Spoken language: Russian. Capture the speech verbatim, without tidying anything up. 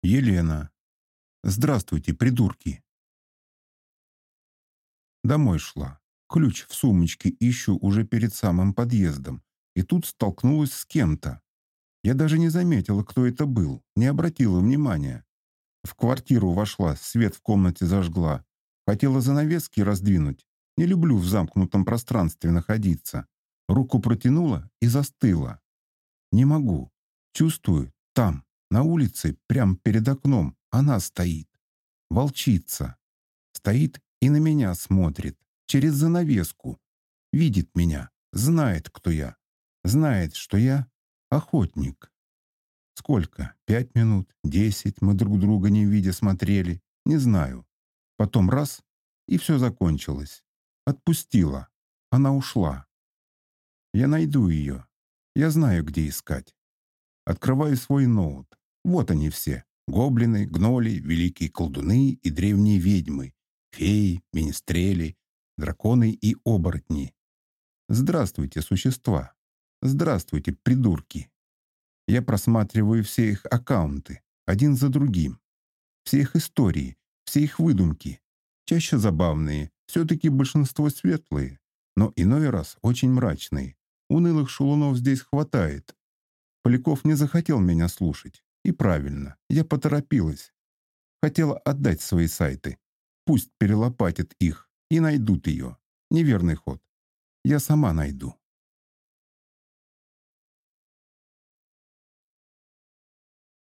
Елена. Здравствуйте, придурки. Домой шла. Ключ в сумочке ищу уже перед самым подъездом. И тут столкнулась с кем-то. Я даже не заметила, кто это был. Не обратила внимания. В квартиру вошла, свет в комнате зажгла. Хотела занавески раздвинуть. Не люблю в замкнутом пространстве находиться. Руку протянула и застыла. Не могу. Чувствую, там, на улице, прямо перед окном, она стоит. Волчица. Стоит и на меня смотрит. Через занавеску. Видит меня. Знает, кто я. Знает, что я охотник. Сколько? Пять минут? Десять? Мы друг друга не видя смотрели? Не знаю. Потом раз — и все закончилось. Отпустила. Она ушла. Я найду ее. Я знаю, где искать. Открываю свой ноут. Вот они все. Гоблины, гноли, великие колдуны и древние ведьмы. Феи, министрели, драконы и оборотни. Здравствуйте, существа. Здравствуйте, придурки. Я просматриваю все их аккаунты, один за другим. Все их истории, все их выдумки. Чаще забавные, все-таки большинство светлые, но иной раз очень мрачные. Унылых шалунов здесь хватает. Поляков не захотел меня слушать. И правильно, я поторопилась. Хотела отдать свои сайты. Пусть перелопатят их и найдут ее. Неверный ход. Я сама найду.